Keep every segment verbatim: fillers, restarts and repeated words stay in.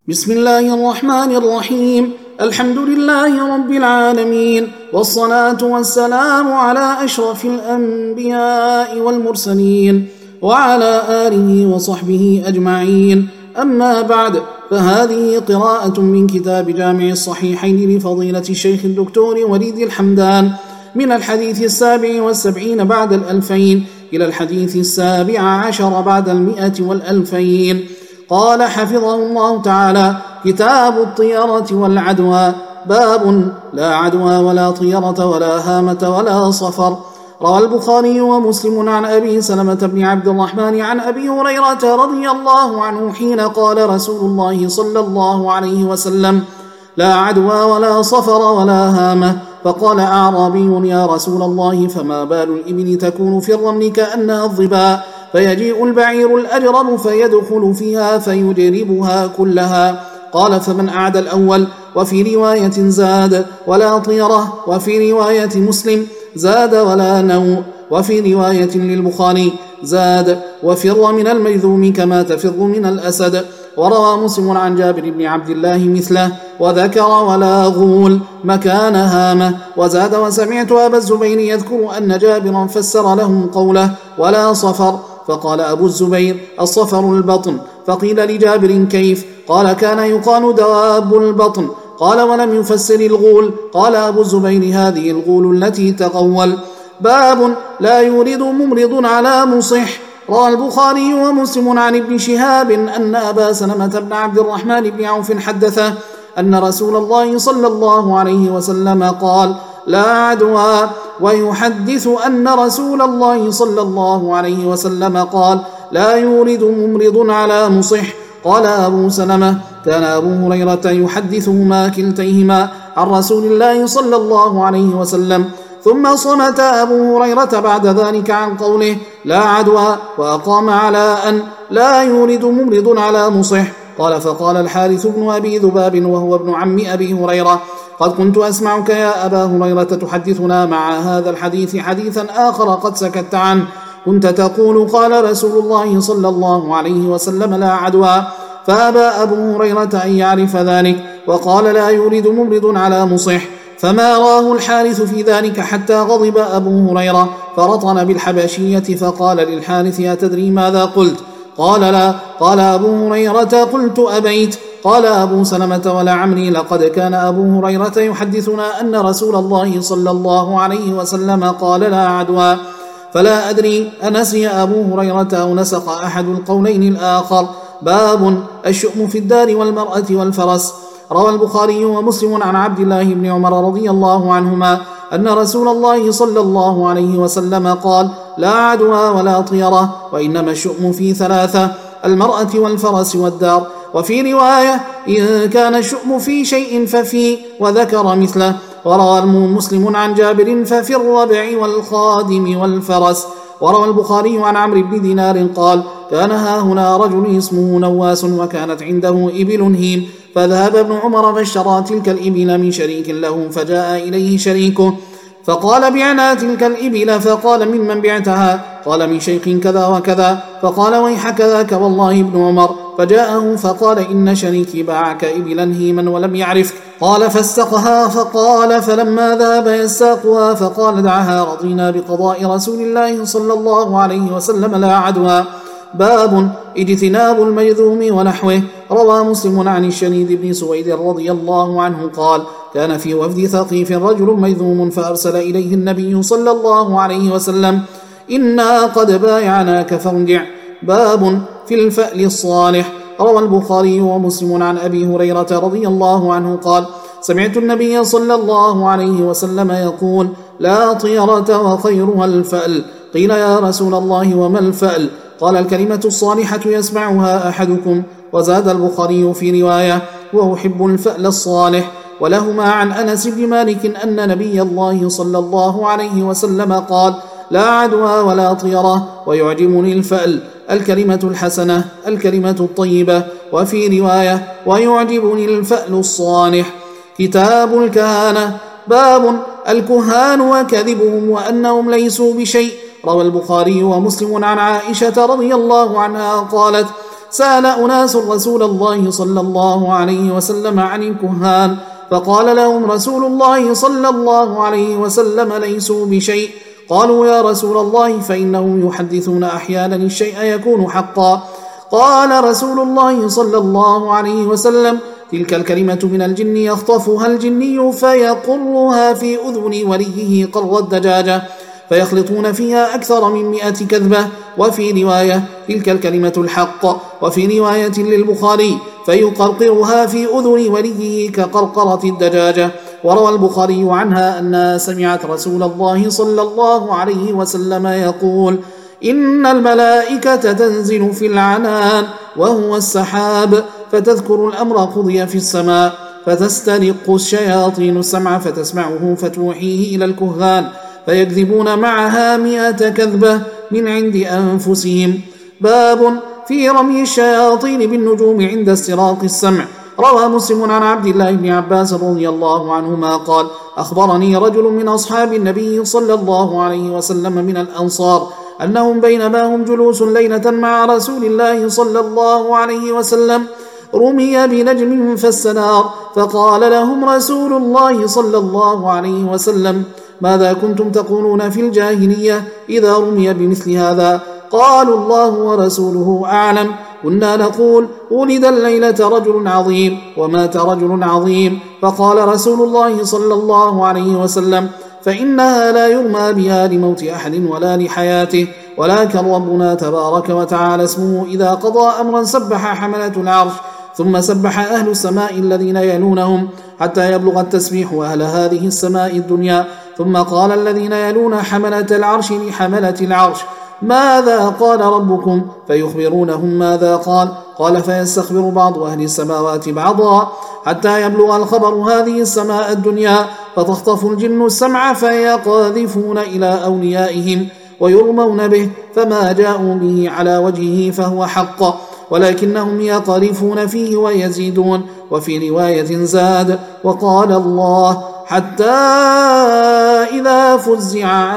بسم الله الرحمن الرحيم. الحمد لله رب العالمين، والصلاة والسلام على أشرف الأنبياء والمرسلين وعلى آله وصحبه أجمعين. أما بعد، فهذه قراءة من كتاب جامع الصحيحين لفضيلة الشيخ الدكتور وليد الحمدان من الحديث السابع والسبعين بعد الألفين إلى الحديث السابع عشر بعد المئة والألفين. قال حفظه الله تعالى: كتاب الطيرة والعدوى. باب لا عدوى ولا طيرة ولا هامة ولا صفر. روى البخاري ومسلم عن أبي سلمة بن عبد الرحمن عن أبي هريرة رضي الله عنه حين قال رسول الله صلى الله عليه وسلم: لا عدوى ولا صفر ولا هامة. فقال أعرابي: يا رسول الله، فما بال الإبل تكون في الرمل كأنها الظباء، فيجيء البعير الأجرب فيدخل فيها فيجربها كلها؟ قال: فمن أعدى الأول. وفي رواية زاد: ولا طيرة. وفي رواية مسلم زاد: ولا نوء. وفي رواية للبخاري زاد: وفر من المجذوم كما تفر من الأسد. وروى مسلم عن جابر بن عبد الله مثله، وذكر ولا غول مكان هامة. وزاد: وسمعت أبا الزبير يذكر أن جابرا فسر لهم قوله ولا صفر. فقال أبو الزبير: الصفر البطن. فقيل لجابر: كيف؟ قال: كان يقال دواب البطن. قال: ولم يفسر الغول. قال أبو الزبير: هذه الغول التي تقول. باب لا يورد ممرض على مصح. روى البخاري ومسلم عن ابن شهاب أن أبا سلمة بن عبد الرحمن بن عوف حدثه أن رسول الله صلى الله عليه وسلم قال: لا عدوى. ويحدث أن رسول الله صلى الله عليه وسلم قال: لا يورد ممرض على مصح. قال أبو سلمة: كان أبو هريرة يحدثهما كلتيهما عن رسول الله صلى الله عليه وسلم. ثم صمت أبو هريرة بعد ذلك عن قوله لا عدوى، وأقام على أن لا يورد ممرض على مصح. قال: فقال الحارث بن أبي ذباب وهو ابن عم أبي هريرة: قد كنت أسمعك يا أبا هريرة تحدثنا مع هذا الحديث حديثا آخر قد سكت عنه، كنت تقول قال رسول الله صلى الله عليه وسلم لا عدوى. فأبى أبو هريرة أن يعرف ذلك، وقال: لا يورد ممرض على مصح. فما راه الحارث في ذلك حتى غضب أبو هريرة فرطن بالحبشية، فقال للحارث: أتدري ماذا قلت؟ قال: لا. قال أبو هريرة: قلت أبيت. قال أبو سلمة: ولا عمري لقد كان أبو هريرة يحدثنا أن رسول الله صلى الله عليه وسلم قال لا عدوى. فلا أدري أنسي أبو هريرة أو نسق أحد القولين الآخر. باب الشؤم في الدار والمرأة والفرس. روى البخاري ومسلم عن عبد الله بن عمر رضي الله عنهما أن رسول الله صلى الله عليه وسلم قال: لا عدوى ولا طيرة، وإنما الشؤم في ثلاثة: المرأة والفرس والدار. وفي رواية: إن كان الشؤم في شيء ففي، وذكر مثله. وروى مسلم عن جابر: ففي الربع والخادم والفرس. وروى البخاري عن عمرو بن دينار قال: كان هاهنا رجل اسمه نواس، وكانت عنده إبل هيم، فذهب ابن عمر فاشترى تلك الإبل من شريك له، فجاء إليه شريكه فقال: بعنا تلك الإبل. فقال: ممن بعتها؟ قال: من شيخ كذا وكذا. فقال: ويحك ذاك والله ابن عمر. فجاءه فقال: إن شريكي باعك إبلا هيما ولم يعرفك. قال: فاستقها. فقال: فلما ذهب يستاقها فقال: دعها، رضينا بقضاء رسول الله صلى الله عليه وسلم لا عدوى. باب اجتناب المجذوم ونحوه. روى مسلم عن الشنيد بن سويد رضي الله عنه قال: كان في وفد ثقيف رجل مجذوم، فأرسل إليه النبي صلى الله عليه وسلم: إنا قد بايعناك فارجع. باب في الفأل الصالح. روى البخاري ومسلم عن أبي هريرة رضي الله عنه قال: سمعت النبي صلى الله عليه وسلم يقول: لا طيرة وخيرها الفأل. قيل: يا رسول الله وما الفأل؟ قال: الكلمة الصالحة يسمعها أحدكم. وزاد البخاري في رواية: وأحب الفأل الصالح. ولهما عن أنس بن مالك أن نبي الله صلى الله عليه وسلم قال: لا عدوى ولا طيرة، ويعجبني الفأل، الكلمة الحسنة، الكلمة الطيبة. وفي رواية: ويعجبني الفأل الصالح. كتاب الكهانة. باب الكهان وكذبهم وأنهم ليسوا بشيء. روى البخاري ومسلم عن عائشة رضي الله عنها قالت: سأل أناس رسول الله صلى الله عليه وسلم عن الكهان فقال لهم رسول الله صلى الله عليه وسلم ليسوا بشيء. قالوا يا رسول الله فإنهم يحدثون أحيانا الشيء يكون حقا. قال رسول الله صلى الله عليه وسلم تلك الكلمة من الجن يخطفها الجني فيقرها في أذن وليه قر الدجاجة فيخلطون فيها أكثر من مئة كذبة. وفي رواية تلك الكلمة الحق. وفي رواية للبخاري فيقرقرها في أذن وليه كقرقرة الدجاجة. وروى البخاري عنها أنها سمعت رسول الله صلى الله عليه وسلم يقول إن الملائكة تنزل في العنان وهو السحاب فتذكر الأمر قضي في السماء فتسترق الشياطين السمع فتسمعه فتوحيه إلى الكهان فيكذبون معها مئة كذبة من عند أنفسهم. باب في رمي الشياطين بالنجوم عند استراق السمع. روى مسلم عن عبد الله بن عباس رضي الله عنهما قال أخبرني رجل من أصحاب النبي صلى الله عليه وسلم من الأنصار أنهم بينما هم جلوس ليلة مع رسول الله صلى الله عليه وسلم رمي بنجم فاستنار فقال لهم رسول الله صلى الله عليه وسلم ماذا كنتم تقولون في الجاهلية إذا رمي بمثل هذا؟ قالوا الله ورسوله أعلم. كنا نقول ولد الليلة رجل عظيم ومات رجل عظيم. فقال رسول الله صلى الله عليه وسلم فإنها لا يرمى بها لموت أحد ولا لحياته ولكن ربنا تبارك وتعالى اسمه إذا قضى أمرا سبح حملة العرش ثم سبح أهل السماء الذين يلونهم حتى يبلغ التسبيح أهل هذه السماء الدنيا ثم قال الذين يلون حملة العرش لحملة العرش ماذا قال ربكم؟ فيخبرونهم ماذا قال. قال فيستخبر بعض أهل السماوات بعضا حتى يبلغ الخبر هذه السماء الدنيا فتخطف الجن السمع فيقاذفون إلى أوليائهم ويرمون به فما جاءوا به على وجهه فهو حق ولكنهم يقذفون فيه ويزيدون. وفي رواية زاد وقال الله حتى إذا فزع عن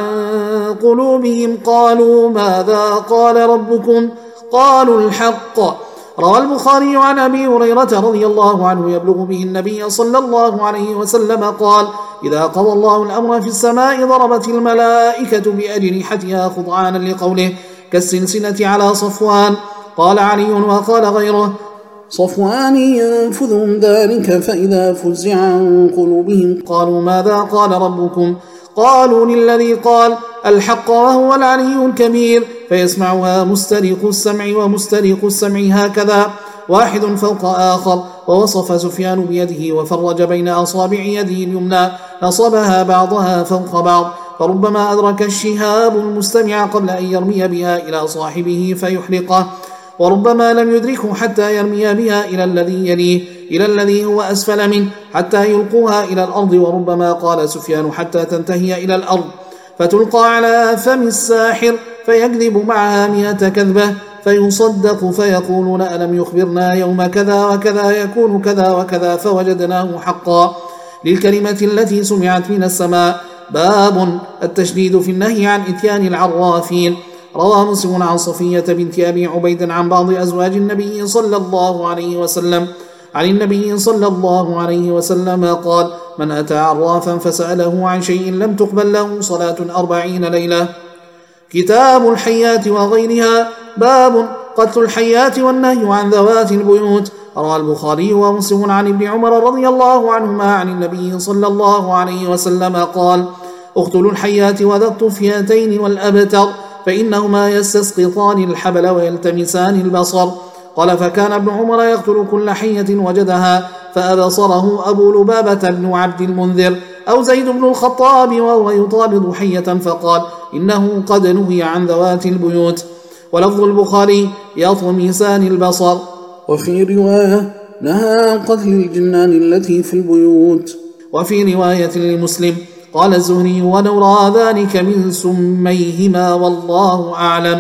قلوبهم قالوا ماذا قال ربكم؟ قالوا الحق. روى البخاري عن أبي هريرة رضي الله عنه يبلغ به النبي صلى الله عليه وسلم قال إذا قضى الله الأمر في السماء ضربت الملائكة بأجنحتها خضعانا لقوله كالسلسلة على صفوان. قال علي وقال غيره صفوان ينفذهم ذلك فإذا فزع عن قلوبهم قالوا ماذا قال ربكم؟ قالوا للذي قال الحق وهو العلي الكبير فيسمعها مسترق السمع ومسترق السمع هكذا واحد فوق آخر. ووصف سفيان بيده وفرج بين أصابع يده اليمنى نصبها بعضها فوق بعض فربما أدرك الشهاب المستمع قبل أن يرمي بها إلى صاحبه فيحرقه وربما لم يدركه حتى يرمي بها إلى الذي يليه إلى الذي هو أسفل منه حتى يلقوها إلى الأرض. وربما قال سفيان حتى تنتهي إلى الأرض فتلقى على فم الساحر فيكذب معها مئة كذبة فيصدق فيقولون ألم يخبرنا يوم كذا وكذا يكون كذا وكذا فوجدناه حقا للكلمة التي سمعت من السماء. باب التشديد في النهي عن إتيان العرافين. روى مسلم عن صفية بنت أبي عبيد عن بعض أزواج النبي صلى الله عليه وسلم عن النبي صلى الله عليه وسلم قال من أتى عرافا فسأله عن شيء لم تقبل له صلاة أربعين ليلة. كتاب الحيات وغيرها. باب قتل الحيات والنهي عن ذوات البيوت. روى البخاري ومسلم عن ابن عمر رضي الله عنهما عن النبي صلى الله عليه وسلم قال اقتلوا الحيات وذا الطفياتين والأبتر فإنهما يستسقطان الحبل ويلتمسان البصر. قال فكان ابن عمر يقتل كل حية وجدها فأبصره أبو لبابة بن عبد المنذر أو زيد بن الخطاب وهو يطارد حية فقال إنه قد نهي عن ذوات البيوت. ولفظ البخاري يطمسان البصر. وفي رواية نهى عن قتل الجنان التي في البيوت. وفي رواية لمسلم قال الزهري ونرى ذلك من سميهما والله أعلم.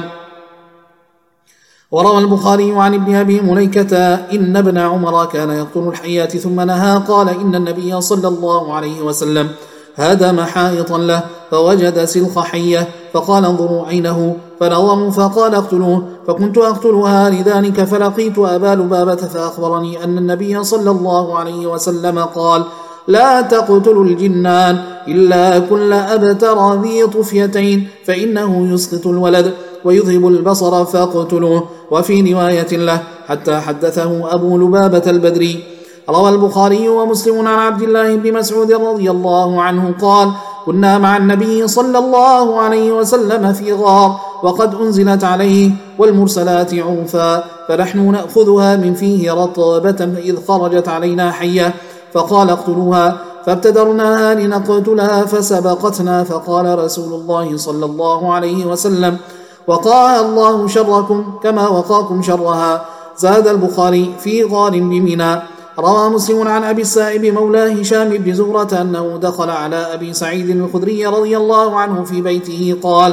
وروى البخاري عن ابن أبي مليكة إن ابن عمر كان يقتل الحيات ثم نهى قال إن النبي صلى الله عليه وسلم هدم حائطا له فوجد سلخ حية فقال انظروا عينه فنظروا فقال اقتلوه فكنت أقتلها لذلك، فلقيت أبا لبابة فأخبرني أن النبي صلى الله عليه وسلم قال: لا تقتلوا الجنان إلا كل أبتر ذي طفيتين، فإنه يسقط الولد ويذهب البصر فاقتلوه. وفي رواية له: حتى حدثه أبو لبابة البدري. روى البخاري ومسلم عن عبد الله بن مسعود رضي الله عنه قال: كنا مع النبي صلى الله عليه وسلم في غار وقد أنزلت عليه والمرسلات عرفا، فنحن نأخذها من فيه رطبة، إذ خرجت علينا حية فقال: اقتلوها، فابتدرناها لنقتلها فسبقتنا، فقال رسول الله صلى الله عليه وسلم: وقاها الله شركم كما وقاكم شرها. زاد البخاري: في غار بمنى. روى مسلم عن أبي السائب مولى هشام بن زهرة أنه دخل على أبي سعيد الخدري رضي الله عنه في بيته، قال: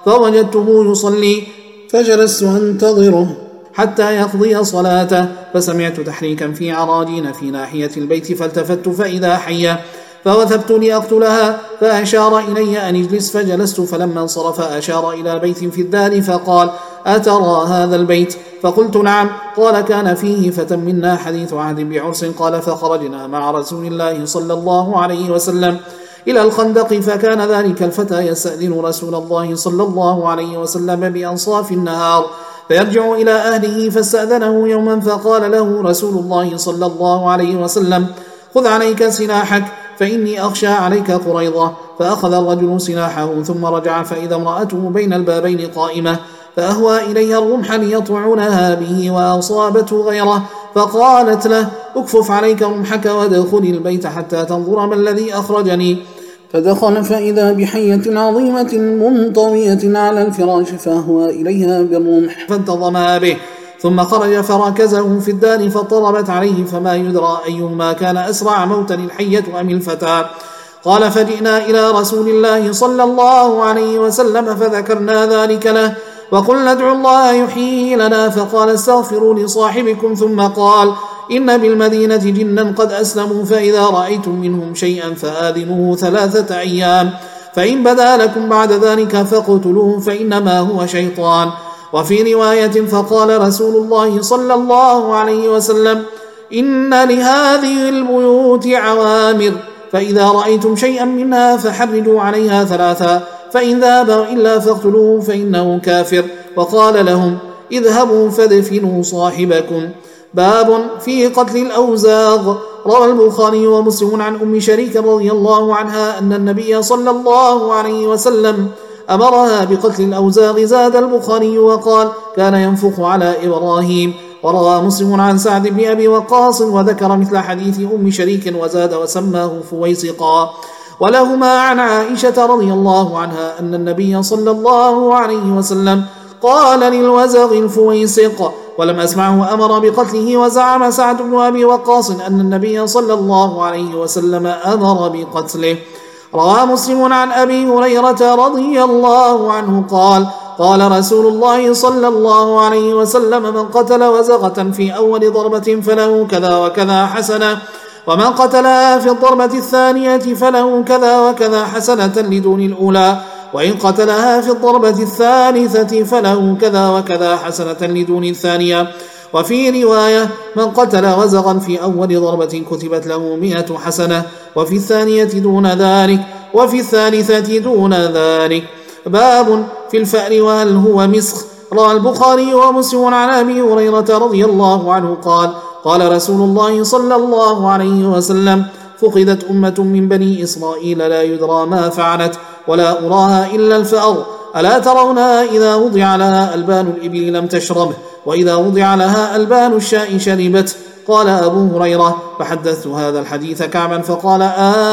فوجدته يصلي فجلست أنتظره حتى يقضي صلاته، فسمعت تحريكا في عراجين في ناحية البيت، فالتفت فإذا حية، فوثبت لأقتلها، فأشار إلي أن اجلس، فجلست، فلما انصرف أشار إلى بيت في الدار فقال: أترى هذا البيت؟ فقلت: نعم. قال: كان فيه فتى منا حديث عهد بعرس. قال: فخرجنا مع رسول الله صلى الله عليه وسلم إلى الخندق، فكان ذلك الفتى يستأذن رسول الله صلى الله عليه وسلم بأنصاف النهار فيرجع إلى أهله، فاستأذنه يوما فقال له رسول الله صلى الله عليه وسلم: خذ عليك سلاحك فإني أخشى عليك قريضة. فأخذ الرجل سلاحه ثم رجع، فإذا امرأته بين البابين قائمة، فأهوى إليها الرمح ليطعنها به وأصابته غيره، فقالت له: اكفف عليك رمحك وادخل البيت حتى تنظر ما الذي أخرجني. فدخل فإذا بحية عظيمة منطوية على الفراش، فأهوى إليها بالرمح فانتظمها به، ثم خرج فركزه في الدار فضربت عليه، فما يدرى أيهما كان أسرع موتا، الحية أم الفتى. قال: فجئنا إلى رسول الله صلى الله عليه وسلم فذكرنا ذلك له، وقلنا: ادعوا الله يحييه لنا. فقال: استغفروا لصاحبكم. ثم قال: إن بالمدينة جنا قد أسلموا، فإذا رأيتم منهم شيئا فآذنوه ثلاثة أيام، فإن بدا لكم بعد ذلك فاقتلوه، فإنما هو شيطان. وفي رواية: فقال رسول الله صلى الله عليه وسلم: إن لهذه البيوت عوامر، فإذا رأيتم شيئا منها فحرجوا عليها ثلاثا، فإن ذهب إلا فاقتلوه فإنه كافر. وقال لهم: اذهبوا فادفنوا صاحبكم. باب في قتل الأوزاغ. روى البخاري ومسلم عن أم شريك رضي الله عنها أن النبي صلى الله عليه وسلم أمرها بقتل الأوزاغ. زاد البخاري وقال: كان ينفخ على إبراهيم. وروى مسلم عن سعد بن أبي وقاص وذكر مثل حديث أم شريك وزاد وسماه فويسقا. ولهما عن عائشة رضي الله عنها أن النبي صلى الله عليه وسلم قال للوزغ الفويسق، ولم أسمعه أمر بقتله. وزعم سعد بن أبي وقاص أن النبي صلى الله عليه وسلم أمر بقتله. روى مسلم عن أبي هريرة رضي الله عنه قال: قال رسول الله صلى الله عليه وسلم: من قتل وزغة في أول ضربة فله كذا وكذا حسنة، ومن قتلها في الضربة الثانية فله كذا وكذا حسنة لدون الأولى، وإن قتلها في الضربة الثالثة فله كذا وكذا حسنة لدون الثانية. وفي رواية: من قتل وزغا في أول ضربة كتبت له مئة حسنة، وفي الثانية دون ذلك، وفي الثالثة دون ذلك. باب في الفأر وهل هو مسخ. روى البخاري ومسلم عن أبي هريرة رضي الله عنه قال: قال رسول الله صلى الله عليه وسلم: فقدت أمة من بني إسرائيل لا يدرى ما فعلت، ولا أراها إلا الفأر، ألا ترونها إذا وضع لها ألبان الإبل لم تشربه، وإذا وضع لها ألبان الشاء شربت. قال أبو هريرة: فحدثت هذا الحديث كعبا فقال: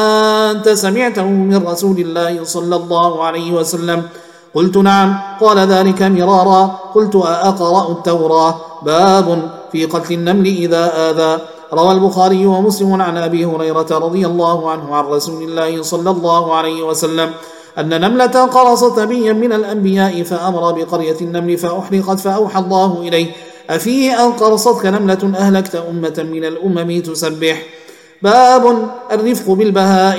أنت سمعته من رسول الله صلى الله عليه وسلم؟ قلت: نعم. قال: ذلك مرارا. قلت: أأقرأ التوراة؟ باب في قتل النمل إذا آذى. روى البخاري ومسلم عن أبي هريرة رضي الله عنه عن رسول الله صلى الله عليه وسلم أن نملة قرصت نبيا من الأنبياء فأمر بقرية النمل فأحرقت، فأوحى الله إليه: أفيه أن قرصتك نملة أهلكت أمة من الأمم تسبح. باب الرفق بالبهائم.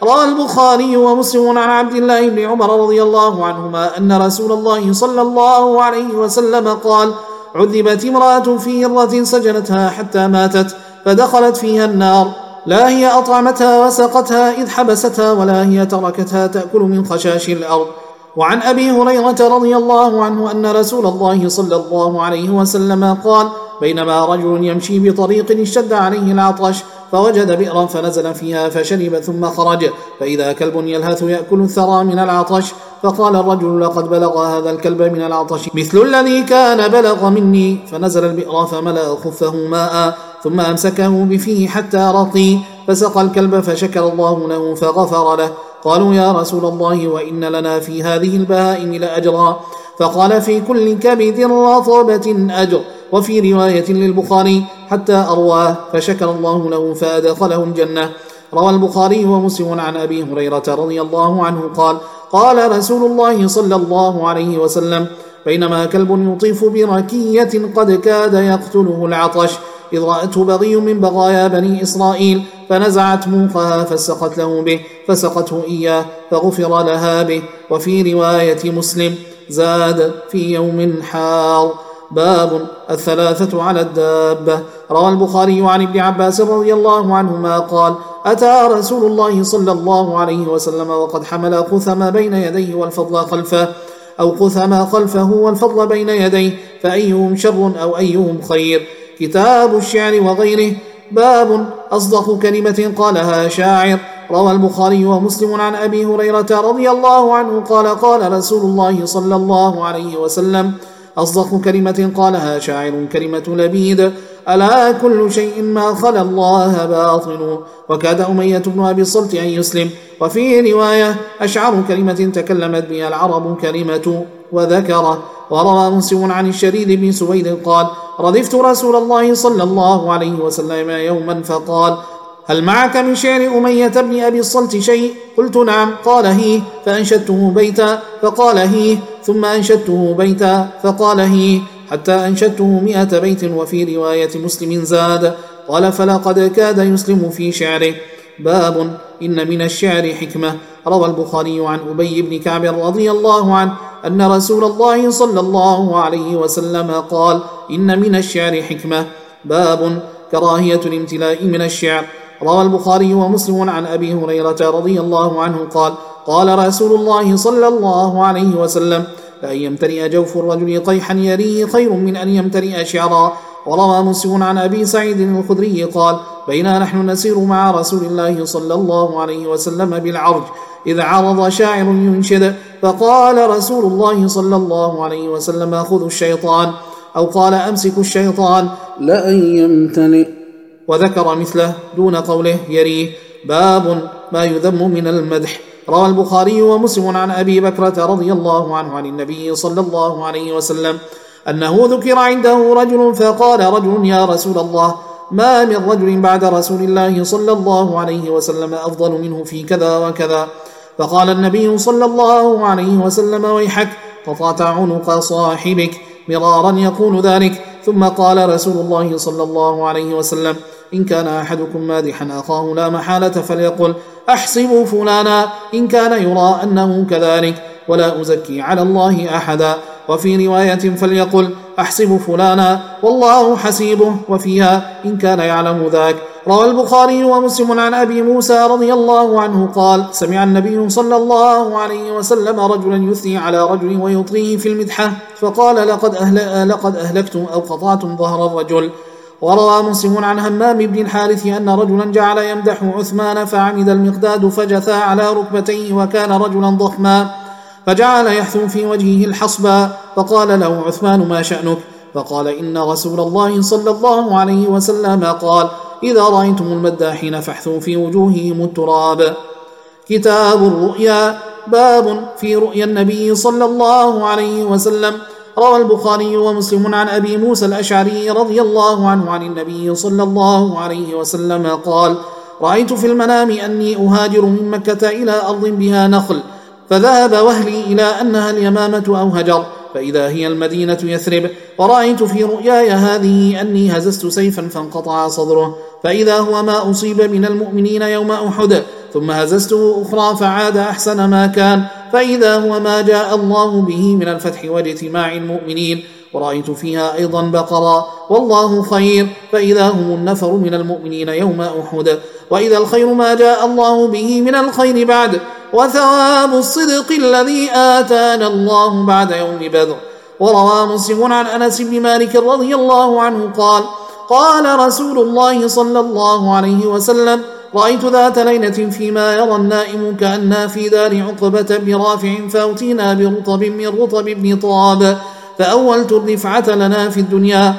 روى البخاري ومسلم عن عبد الله بن عمر رضي الله عنهما أن رسول الله صلى الله عليه وسلم قال: عذبت امرأة في هرة سجنتها حتى ماتت فدخلت فيها النار، لا هي أطعمتها وسقتها إذ حبستها، ولا هي تركتها تأكل من خشاش الأرض. وعن أبي هريرة رضي الله عنه أن رسول الله صلى الله عليه وسلم قال: بينما رجل يمشي بطريق اشتد عليه العطش فوجد بئرا فنزل فيها فشرب ثم خرج، فإذا كلب يلهث يأكل الثرى من العطش، فقال الرجل: لقد بلغ هذا الكلب من العطش مثل الذي كان بلغ مني، فنزل البئر فملأ خفه ماء ثم أمسكه بفيه حتى رقي، فسقى الكلب فشكر الله له فغفر له. قالوا: يا رسول الله وإن لنا في هذه البهائم لأجرا، فقال: في كل كبد رطبة أجر. وفي رواية للبخاري: حتى أرواه فشكر الله له فأدخله الجنة. روى البخاري ومسلم عن أبي هريرة رضي الله عنه قال: قال رسول الله صلى الله عليه وسلم: بينما كلب يطيف بركية قد كاد يقتله العطش إذ رأته بغي من بغايا بني إسرائيل فنزعت موقها فسقت له به فسقته إياه فغفر لها به. وفي رواية مسلم زاد: في يوم حار. باب الثلاثة على الدابة. روى البخاري عن ابن عباس رضي الله عنهما قال: أتى رسول الله صلى الله عليه وسلم وقد حمل قثم بين يديه والفضل خلفه، أو قثم خلفه والفضل بين يديه، فأيهم شر أو أيهم خير. كتاب الشعر وغيره. باب أصدق كلمة قالها شاعر. روى البخاري ومسلم عن أبي هريرة رضي الله عنه قال: قال رسول الله صلى الله عليه وسلم: أصدق كلمة قالها شاعر كلمة لبيد: ألا كل شيء ما خلا الله باطل. وكاد أمية بن أبي الصلت أن يسلم. وفي رواية: أشعر كلمة تكلمت بها العرب كلمة وذكره. وروى مسلم عن الشريد بن سويد قال: ردفت رسول الله صلى الله عليه وسلم يوما فقال: هل معك من شعر أمية بن أبي الصلت شيء؟ قلت: نعم. قال: هي. فأنشدته بيتا، فقال: هي. ثم أنشدته بيتا، فقال: هي، حتى أنشدته مئة بيت. وفي رواية مسلم زاد: قال: فلقد كاد يسلم في شعره. باب إن من الشعر حكمة. روى البخاري عن أبي بن كعب رضي الله عنه أن رسول الله صلى الله عليه وسلم قال: إن من الشعر حكمة. باب كراهية الامتلاء من الشعر. روى البخاري ومسلم عن أبي هريرة رضي الله عنه قال: قال رسول الله صلى الله عليه وسلم: لأن يمتلئ جوف الرجل قيحا يريه خير من أن يمتلئ شعرا. وروى مسلم عن أبي سعيد الخدري قال: بينا نحن نسير مع رسول الله صلى الله عليه وسلم بالعرج إذ عرض شاعر ينشد، فقال رسول الله صلى الله عليه وسلم: خذوا الشيطان، أو قال: أمسكوا الشيطان لأن يمتلئ، وذكر مثله دون قوله يريه. باب ما يذم من المدح. روى البخاري ومسلم عن أبي بكرة رضي الله عنه عن النبي صلى الله عليه وسلم أنه ذكر عنده رجل فقال رجل: يا رسول الله، ما من رجل بعد رسول الله صلى الله عليه وسلم أفضل منه في كذا وكذا. فقال النبي صلى الله عليه وسلم: ويحك، قطعت عنق صاحبك. مرارا يقول ذلك. ثم قال رسول الله صلى الله عليه وسلم: إن كان أحدكم مادحا أخاه لا محالة فليقل: أحسب فلانا، إن كان يرى أنه كذلك، ولا أزكي على الله أحدا. وفي رواية: فليقل: أحسب فلانا والله حسيبه، وفيها: إن كان يعلم ذاك. روى البخاري ومسلم عن أبي موسى رضي الله عنه قال: سمع النبي صلى الله عليه وسلم رجلا يثني على رجل ويطريه في المدحة، فقال: لقد, أهل... لقد أهلكتم أو قطعتم ظهر الرجل. وروى مسلم عن همام بن الحارث أن رجلا جعل يمدح عثمان فعمد المقداد فجثى على ركبتيه، وكان رجلا ضخما، فجعل يحثو في وجهه الحصبا، فقال له عثمان: ما شأنك؟ فقال: إن رسول الله صلى الله عليه وسلم قال: إذا رأيتم المداحين فاحثوا في وجوههم التراب. كتاب الرؤيا. باب في رؤيا النبي صلى الله عليه وسلم. روى البخاري ومسلم عن أبي موسى الأشعري رضي الله عنه عن النبي صلى الله عليه وسلم قال: رأيت في المنام أني أهاجر من مكة إلى أرض بها نخل، فذهب وهلي إلى أنها اليمامة أو هجر، فإذا هي المدينة يثرب. ورأيت في رؤياي هذه أني هززت سيفا فانقطع صدره، فإذا هو ما أصيب من المؤمنين يوم أحد، ثم هززته أخرى فعاد أحسن ما كان، فإذا هو ما جاء الله به من الفتح واجتماع المؤمنين، ورأيت فيها أيضا بقرا والله خير، فإذا هم النفر من المؤمنين يوم أحد، وإذا الخير ما جاء الله به من الخير بعد، وثواب الصدق الذي آتانا الله بعد يوم بدر. وروى مسلم عن أنس بن مالك رضي الله عنه قال: قال رسول الله صلى الله عليه وسلم: رأيت ذات ليلة فيما يرى النائم كأننا في دار عقبة بن رافع، فأتينا برطب من رطب بن طاب، فأولت الرفعة لنا في الدنيا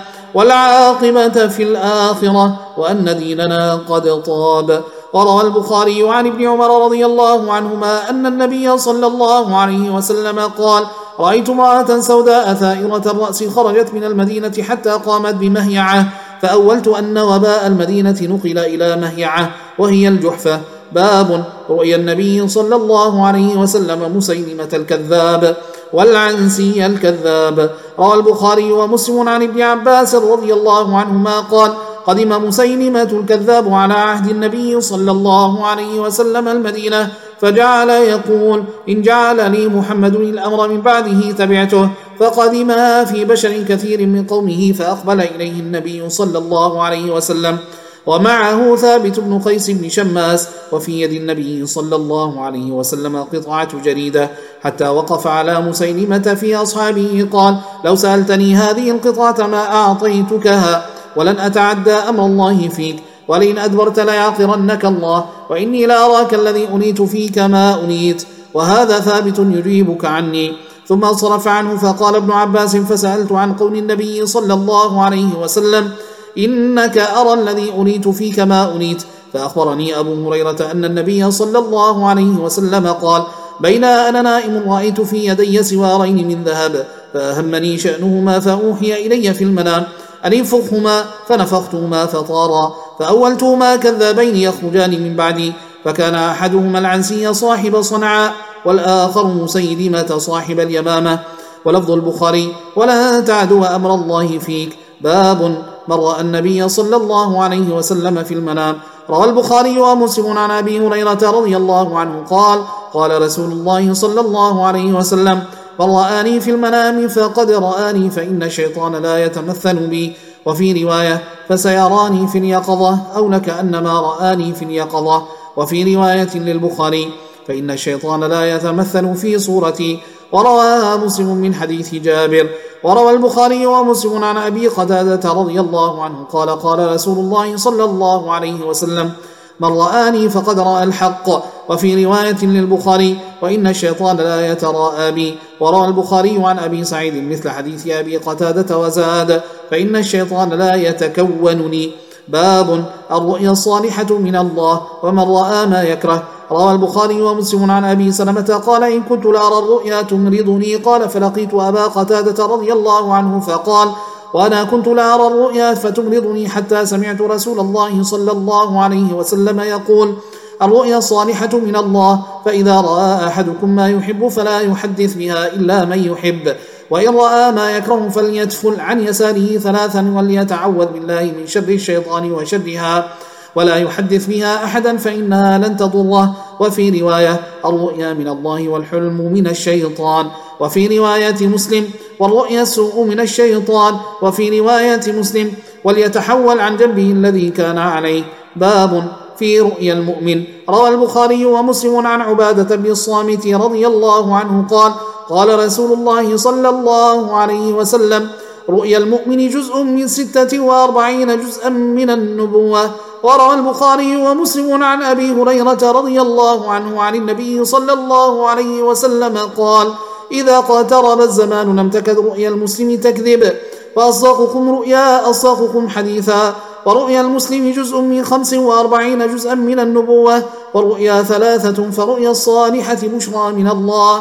والعاقبة في الآخرة، وأن ديننا قد طاب. وروى البخاري عن ابن عمر رضي الله عنهما أن النبي صلى الله عليه وسلم قال: رأيت امرأة سوداء ثائرة الرأس خرجت من المدينة حتى قامت بمهيعة، فأولت أن وباء المدينة نقل إلى مهيعة وهي الجحفة. باب رؤيا النبي صلى الله عليه وسلم مسيلمة الكذاب والعنسي الكذاب. روى البخاري ومسلم عن ابن عباس رضي الله عنهما قال: قدم مسيلمة الكذاب على عهد النبي صلى الله عليه وسلم المدينة، فجعل يقول: إن جعل لي محمد الأمر من بعده تبعته، فقدمها في بشر كثير من قومه، فأقبل إليه النبي صلى الله عليه وسلم ومعه ثابت بن قيس بن شماس، وفي يد النبي صلى الله عليه وسلم قطعة جريدة، حتى وقف على مسيلمة في أصحابه قال: لو سألتني هذه القطعة ما أعطيتكها، ولن أتعدى أمر الله فيك، ولئن أدبرت ليعقرنك الله، وإني لأراك الذي أنيت فيك ما أنيت، وهذا ثابت يجيبك عني. ثم صرف عنه. فقال ابن عباس: فسألت عن قول النبي صلى الله عليه وسلم: إنك أرى الذي أنيت فيك ما أنيت، فأخبرني أبو هريرة أن النبي صلى الله عليه وسلم قال: بين أنا نائم رأيت في يدي سوارين من ذهب، فأهمني شأنهما، فأوحي إلي في المنام أن انفخهما، فنفختهما فطارا، فأولتهما كذابين يخرجان من بعدي، فكان أحدهما العنسي صاحب صنعاء، والآخر مسيلمة صاحب اليمامة. ولفظ البخاري: ولا تعدو أمر الله فيك. باب من رأى النبي صلى الله عليه وسلم في المنام. روى البخاري ومسلم عن أبي هريرة رضي الله عنه قال: قال رسول الله صلى الله عليه وسلم: من رآني في المنام فقد رآني، فإن الشيطان لا يتمثل بي. وفي رواية: فسيراني في اليقظة، أو لكأنما رآني في اليقظة. وفي رواية للبخاري: فإن الشيطان لا يتمثل في صورتي. ورواها مسلم من حديث جابر. وروى البخاري ومسلم عن أبي قتادة رضي الله عنه قال: قال رسول الله صلى الله عليه وسلم: من رآني فقد رأى الحق. وفي رواية للبخاري: وإن الشيطان لا يتراءى بي. وروى البخاري عن أبي سعيد مثل حديث أبي قتادة وزاد: فإن الشيطان لا يتكونني. باب الرؤيا الصالحة من الله ومن رأى ما يكره. روى البخاري ومسلم عن أبي سلمة قال: إن كنت لأرى الرؤيا تمرضني. قال: فلقيت أبا قتادة رضي الله عنه فقال: وأنا كنت لأرى الرؤيا فتمرضني، حتى سمعت رسول الله صلى الله عليه وسلم يقول: الرؤيا الصالحة من الله، فإذا رأى أحدكم ما يحب فلا يحدث بها إلا من يحب، وإن رأى ما يكره فليتفل عن يساره ثلاثا، وليتعوذ بالله من شر الشيطان وشرها، ولا يحدث بها أحدا فإنها لن تضره. وفي رواية: الرؤيا من الله والحلم من الشيطان. وفي رواية مسلم: والرؤيا السوء من الشيطان. وفي رواية مسلم: وليتحول عن جنبه الذي كان عليه. باب في رؤيا المؤمن. روى البخاري ومسلم عن عبادة بن الصامت رضي الله عنه قال: قال رسول الله صلى الله عليه وسلم: رؤيا المؤمن جزء من ستة وأربعين جزءا من النبوة. وروى البخاري ومسلم عن أبي هريرة رضي الله عنه عن النبي صلى الله عليه وسلم قال: إذا اقترب الزمان لم تكد رؤيا المسلم تكذب، فأصدقكم رؤيا أصدقكم حديثا. ورؤيا المسلم جزء من خمس وأربعين جزءا من النبوة. ورؤيا ثلاثة: فرؤيا الصالحة بشرى من الله،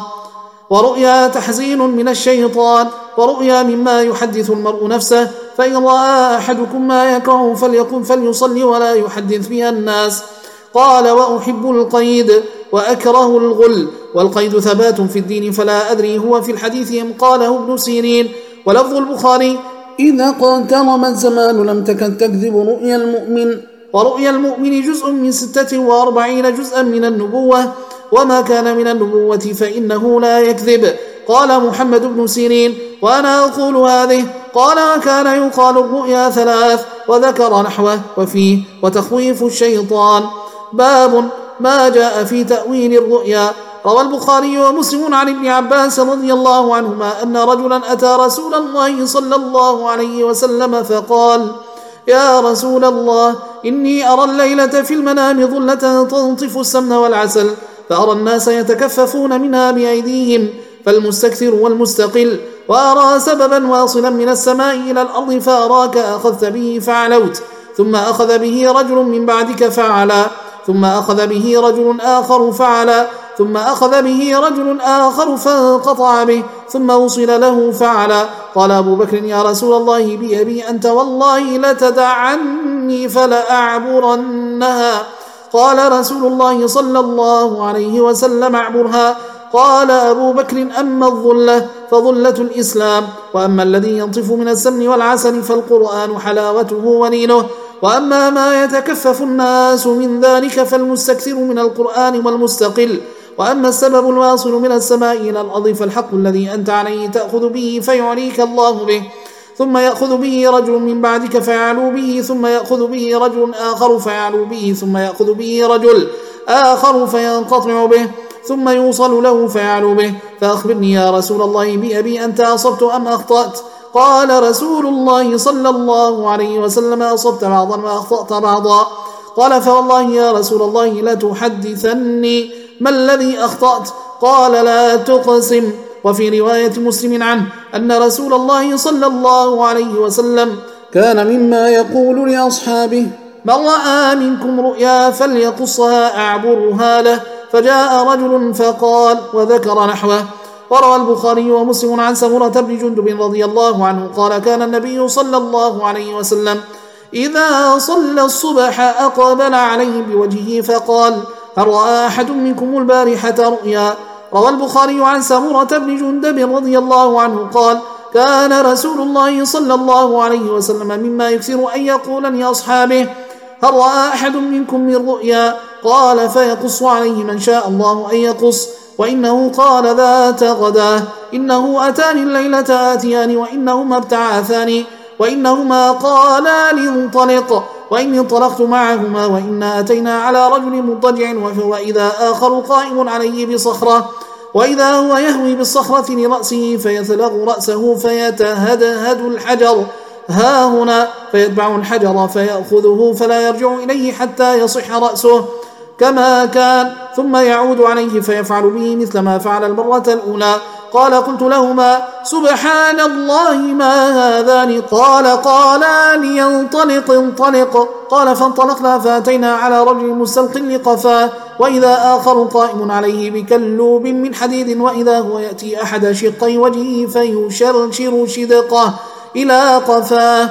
ورؤيا تحزين من الشيطان، ورؤيا مما يحدث المرء نفسه. فإن رأى أحدكم ما يكره فليقم فليصلي ولا يحدث بها الناس. قال: وأحب القيد وأكره الغل. والقيد ثبات في الدين، فلا أدري هو في الحديث أم قاله ابن سيرين. ولفظ البخاري: إذا اقترب الزمان لم تكن تكذب رؤيا المؤمن. ورؤيا المؤمن جزء من ستة وأربعين جزءا من النبوة، وما كان من النبوة فإنه لا يكذب. قال محمد بن سيرين: وأنا أقول هذه. قال: وكان يقال الرؤيا ثلاث، وذكر نحوه وفيه: وتخويف الشيطان. باب ما جاء في تأويل الرؤيا. روى البخاري ومسلم عن ابن عباس رضي الله عنهما أن رجلا أتى رسول الله صلى الله عليه وسلم فقال: يا رسول الله، إني أرى الليلة في المنام ظلة تنطف السمن والعسل، فأرى الناس يتكففون منها بأيديهم، فالمستكثر والمستقل، وأرى سببا واصلا من السماء إلى الأرض، فأراك أخذت به فعلوت، ثم أخذ به رجل من بعدك فعلا، ثم أخذ به رجل آخر فعلا، ثم أخذ به رجل آخر فانقطع به، ثم وصل له فعلا. قال أبو بكر: يا رسول الله، بأبي أنت والله لتدعني فلأعبرنها. قال رسول الله صلى الله عليه وسلم: اعبرها. قال أبو بكر: أما الظلة فظلة الإسلام، وأما الذي ينطف من السمن والعسل فالقرآن حلاوته ولينه، وأما ما يتكفف الناس من ذلك فالمستكثر من القرآن والمستقل، وأما السبب الواصل من السماء إلى الأرض فالحق الذي أنت عليه تأخذ به فيعليك الله به، ثم يأخذ به رجل من بعدك فيعلو به، ثم يأخذ به رجل آخر فيعلو به، ثم يأخذ به رجل آخر فينقطع به، ثم يوصل له فيعلو به. فأخبرني يا رسول الله، بأبي أنت أصبت أم أخطأت؟ قال رسول الله صلى الله عليه وسلم: أصبت بعضا وأخطأت بعضا. قال: فوالله يا رسول الله لتحدثني ما الذي أخطأت؟ قال: لا تقسم. وفي رواية مسلم عنه أن رسول الله صلى الله عليه وسلم كان مما يقول لأصحابه: من رأى منكم رؤيا فليقصها أعبرها له. فجاء رجل فقال وذكر نحوه. وروى البخاري ومسلم عن سمرة بن جندب رضي الله عنه قال: كان النبي صلى الله عليه وسلم إذا صلى الصبح أقبل عليه بوجهه فقال: هل رأى أحد منكم البارحة رؤيا؟ روى البخاري عن سمرة بن جندب رضي الله عنه قال: كان رسول الله صلى الله عليه وسلم مما يكثر أن يقول لأصحابه: هل رأى أحد منكم من رؤيا؟ قال: فيقص عليه من شاء الله أن يقص. وإنه قال ذات غداه: إنه أتاني الليلة آتيان، وإنهما ابتعاثان، وإنهما قالا لانطلق، وإني انطلقت معهما، وإنا أتينا على رجل مضطجع، وإذا آخر قائم عليه بصخرة، وإذا هو يهوي بالصخرة لرأسه فيثلغ رأسه فيتهدهد الحجر ها هنا، فيتبع الحجر فيأخذه فلا يرجع إليه حتى يصح رأسه كما كان، ثم يعود عليه فيفعل به مثل ما فعل المرة الأولى. قال: قلت لهما: سبحان الله، ما هذان؟ قال: قالا لينطلق انطلق. قال: فانطلقنا فأتينا على رجل مستلقٍ لقفاه، وإذا آخر قائم عليه بكلوب من حديد، وإذا هو يأتي أحد شقي وجهه فيشرشر شدقه إلى قفاه،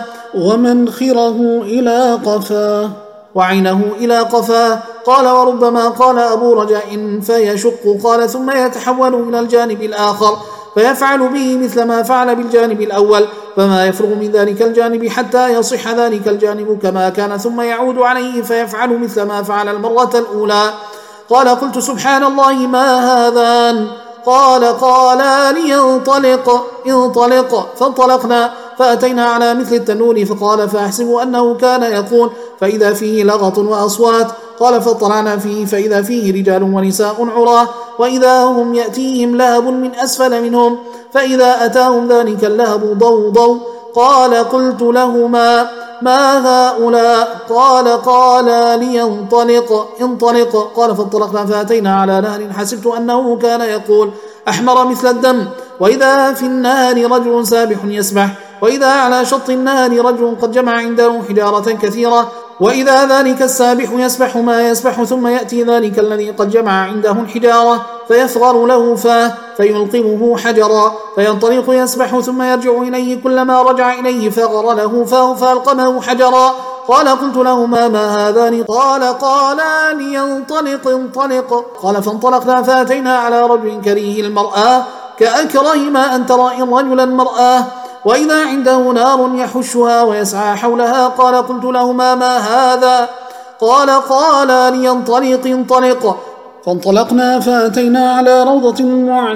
ومنخره إلى قفاه، وعينه إلى قفاه. قال: وربما قال أبو رجاء فيشق. قال: ثم يتحول إلى الجانب الآخر فيفعل به مثل ما فعل بالجانب الأول، فما يفرغ من ذلك الجانب حتى يصح ذلك الجانب كما كان، ثم يعود عليه فيفعل مثل ما فعل المرة الأولى. قال: قلت: سبحان الله، ما هذان؟ قال: قالا لينطلق انطلق. فانطلقنا فأتينا على مثل التنور، فقال: فأحسب أنه كان يقول، فإذا فيه لغط وأصوات. قال: فاطلعنا فيه فإذا فيه رجال ونساء عراه، وإذا هم يأتيهم لهب من أسفل منهم، فإذا أتاهم ذلك اللهب ضوضوا. قال: قلت لهما: ما هؤلاء؟ قال: قال لينطلق انطلق. قال: فانطلقنا فأتينا على نهر، حسبت أنه كان يقول، أحمر مثل الدم، وإذا في النهر رجل سابح يسبح، وإذا على شط النهر رجل قد جمع عنده حجارة كثيرة، وإذا ذلك السابح يسبح ما يسبح، ثم يأتي ذلك الذي قد جمع عنده الحجارة فيفغر له فاه فيلقمه حجرا، فينطلق يسبح ثم يرجع إليه، كلما رجع إليه فغر له فاه فألقمه حجرا. قال: قلت لهما: ما هذان؟ قال: قالا لينطلق انطلق. قال: فانطلقنا فأتينا على رجل كريه المرآة، كأكره ما أن ترى الرجل المرآة، وإذا عنده نار يحشها ويسعى حولها. قال: قلت لهما: ما هذا؟ قال قال لي انطلق انطلق. فانطلقنا فأتينا على روضة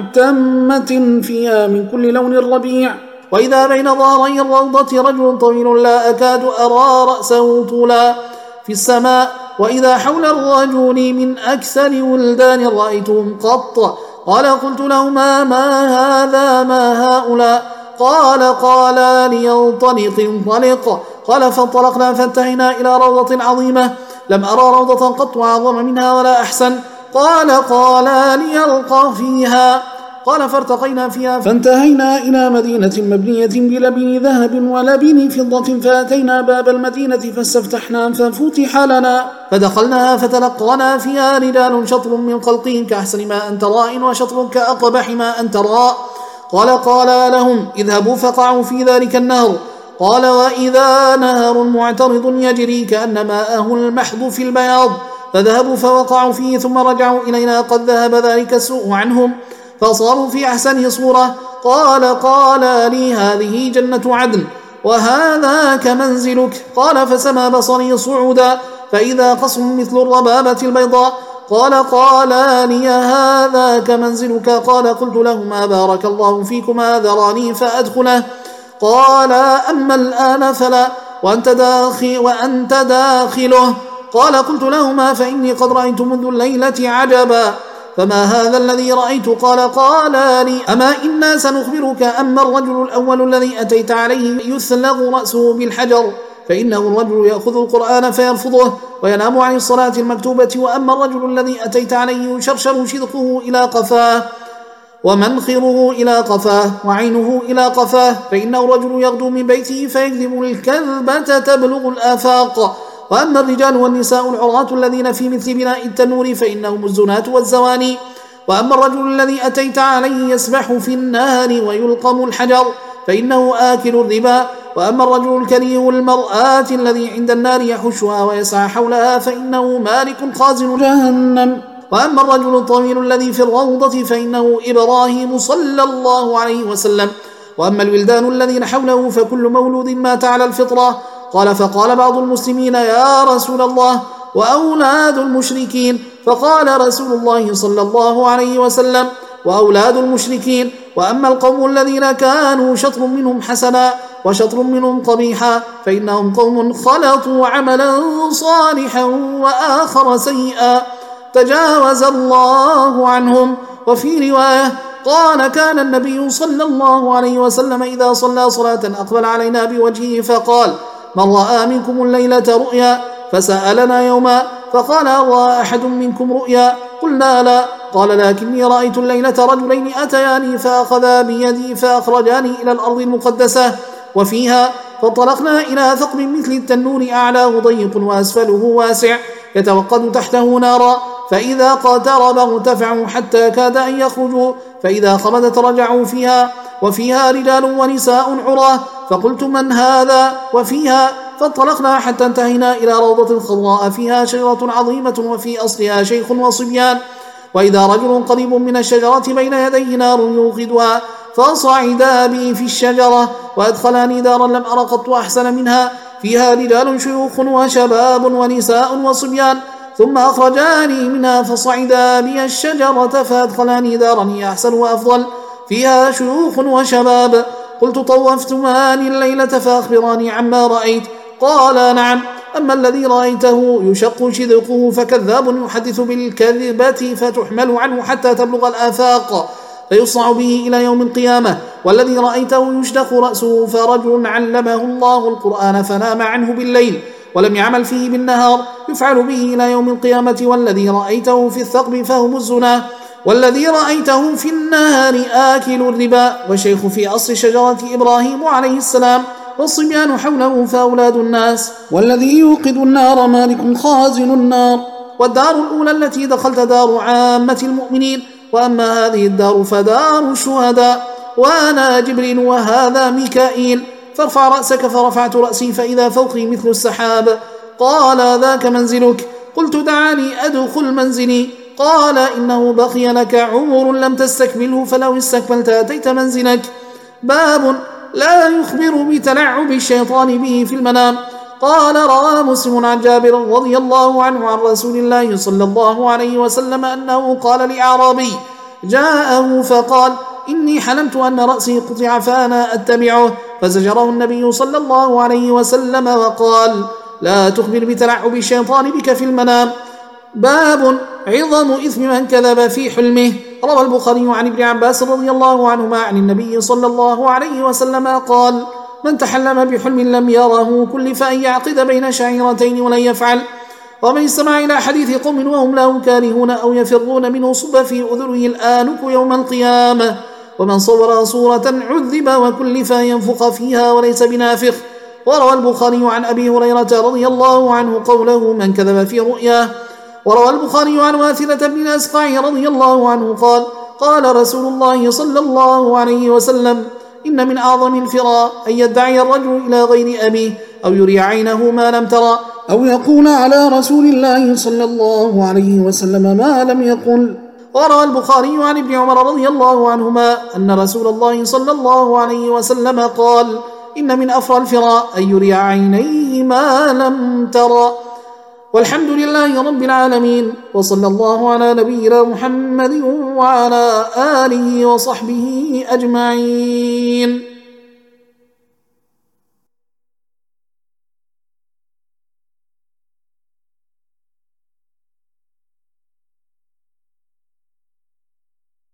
معتمة فيها من كل لون الربيع، وإذا بين ظهري الروضة رجل طويل لا أكاد أرى رأسه طولا في السماء، وإذا حول الرجل من أكثر ولدان رأيتهم قط. قال قلت لهما ما هذا ما هؤلاء؟ قال قال لي انطلق انطلق. قال فانطلقنا فانتهينا إلى روضة عظيمة لم أرى روضة قط أعظم منها ولا أحسن. قال قال لي القى فيها. قال فارتقينا فيها فانتهينا إلى مدينة مبنية بلبن ذهب ولبن فضة، فأتينا باب المدينة فاستفتحنا ففتح لنا فدخلناها فتلقانا فيها رجال شطر من خلقهم كأحسن ما أنت راء وشطر كأقبح ما أنت راء. قال قال لهم اذهبوا فقعوا في ذلك النهر. قال وإذا نهر معترض يجري كأن ماءه المحض في البياض، فذهبوا فوقعوا فيه ثم رجعوا إلينا قد ذهب ذلك السوء عنهم فصاروا في أحسن صورة. قال قال لي هذه جنة عدن وهذاك منزلك. قال فسمى بصري صعودا فإذا قصم مثل الربابة البيضاء. قال قال لي هذاك منزلك. قال قلت لهما بارك الله فيكما ذراني فأدخله. قال أما الآن فلا وأنت داخل وأنت داخله. قال قلت لهما فإني قد رأيت منذ الليلة عجبا. فما هذا الذي رأيت؟ قال قال لي أما إنا سنخبرك. أما الرجل الأول الذي أتيت عليه يثلغ رأسه بالحجر، فإنه الرجل يأخذ القرآن فيرفضه وينام عن الصلاة المكتوبة. وأما الرجل الذي أتيت عليه يشرشر شدقه إلى قفاه ومنخره إلى قفاه وعينه إلى قفاه، فإنه الرجل يغدو من بيته فيكذب الكذبة تبلغ الآفاق. وأما الرجال والنساء العراة الذين في مثل بناء التنور فإنهم الزنات والزواني. وأما الرجل الذي أتيت عليه يسبح في النهر ويلقم الحجر فإنه آكل الربا. وأما الرجل الكريه المرآة الذي عند النار يحشها ويسعى حولها فإنه مالك خازن جهنم. وأما الرجل الطويل الذي في الروضة فإنه إبراهيم صلى الله عليه وسلم. وأما الولدان الذين حوله فكل مولود مات على الفطرة. قال فقال بعض المسلمين يا رسول الله وأولاد المشركين؟ فقال رسول الله صلى الله عليه وسلم وأولاد المشركين. وأما القوم الذين كانوا شطر منهم حسنا وشطر منهم قبيحا فإنهم قوم خلطوا عملا صالحا وآخر سيئا تجاوز الله عنهم. وفي رواية قال كان النبي صلى الله عليه وسلم إذا صلى صلاة أقبل علينا بوجهه فقال من رأى منكم الليلة رؤيا؟ فسألنا يوما فقال رأى أحد منكم رؤيا؟ قلنا لا. قال لكني رأيت الليلة رجلين أتياني فأخذا بيدي فأخرجاني إلى الأرض المقدسة وفيها، فانطلقنا إلى ثقب مثل التنور أعلاه ضيق وأسفله واسع يتوقد تحته نارا، فإذا قاترب ارتفعوا حتى كاد أن يخرجوا، فإذا خرجت رجعوا فيها. وفيها رجال ونساء عراه، فقلت من هذا؟ وفيها. فانطلقنا حتى انتهينا إلى روضة خضراء فيها شجرة عظيمة وفي أصلها شيخ وصبيان، وإذا رجل قريب من الشجرة بين يديه نار يوقدها، فصعدا بي في الشجرة وأدخلاني دارا لم أر قط أحسن منها، فيها رجال شيوخ وشباب ونساء وصبيان، ثم أخرجاني منها فصعدا بي الشجرة فأدخلاني دارا هي أحسن وأفضل، فيها شيوخ وشباب. قلت طوفت ماني الليلة فأخبراني عما رأيت. قال نعم. أما الذي رأيته يشق شدقه فكذاب يحدث بالكذبة فتحمل عنه حتى تبلغ الآفاق فيصنع به إلى يوم القيامة. والذي رأيته يشدق رأسه فرجل علمه الله القرآن فنام عنه بالليل ولم يعمل فيه بالنهار يفعل به إلى يوم القيامة. والذي رأيته في الثقب فهم الزنا، والذي رأيته في النهار آكل الربا. والشيخ في أصل شجرة إبراهيم عليه السلام، والصبيان حوله فأولاد الناس. والذي يوقد النار مالك خازن النار. والدار الأولى التي دخلت دار عامة المؤمنين، وأما هذه الدار فدار الشهداء. وأنا جبريل وهذا ميكائيل. فارفع رأسك، فرفعت رأسي فإذا فوقي مثل السحاب. قال ذاك منزلك. قلت دعاني أدخل منزلي. قال إنه بقي لك عمر لم تستكمله، فلو استكملت أتيت منزلك. باب لا يخبر بتلعب الشيطان به في المنام. قال روى مسلم عن جابر رضي الله عنه عن رسول الله صلى الله عليه وسلم أنه قال لأعرابي جاءه فقال إني حلمت أن رأسي قطع فأنا أتبعه، فزجره النبي صلى الله عليه وسلم وقال لا تخبر بتلعب الشيطان بك في المنام. باب عظم إثم من كذب في حلمه. روى البخاري عن ابن عباس رضي الله عنهما عن النبي صلى الله عليه وسلم قال من تحلم بحلم لم يره كلف أن يعقد بين شعيرتين ولن يفعل، ومن استمع إلى حديث قوم وهم له كارهون أو يفرون منه صب في أذنه الآنك يوم القيامة، ومن صور صورة عذب وكلف أن ينفخ فيها وليس بنافخ. وروى البخاري عن أبي هريرة رضي الله عنه قوله من كذب في رؤياه. وروى البخاري عن واثلة بن الأسقع رضي الله عنه قال قال رسول الله صلى الله عليه وسلم إن من أعظم الفراء أن يدعي الرجل إلى غير أبيه أو يري عينه ما لم ترى أو يقول على رسول الله صلى الله عليه وسلم ما لم يقل. وروى البخاري عن ابن عمر رضي الله عنهما أن رسول الله صلى الله عليه وسلم قال إن من أفرى الفراء أن يري عينيه ما لم ترى. والحمد لله رب العالمين، وصلى الله على نبينا محمد وعلى آله وصحبه أجمعين.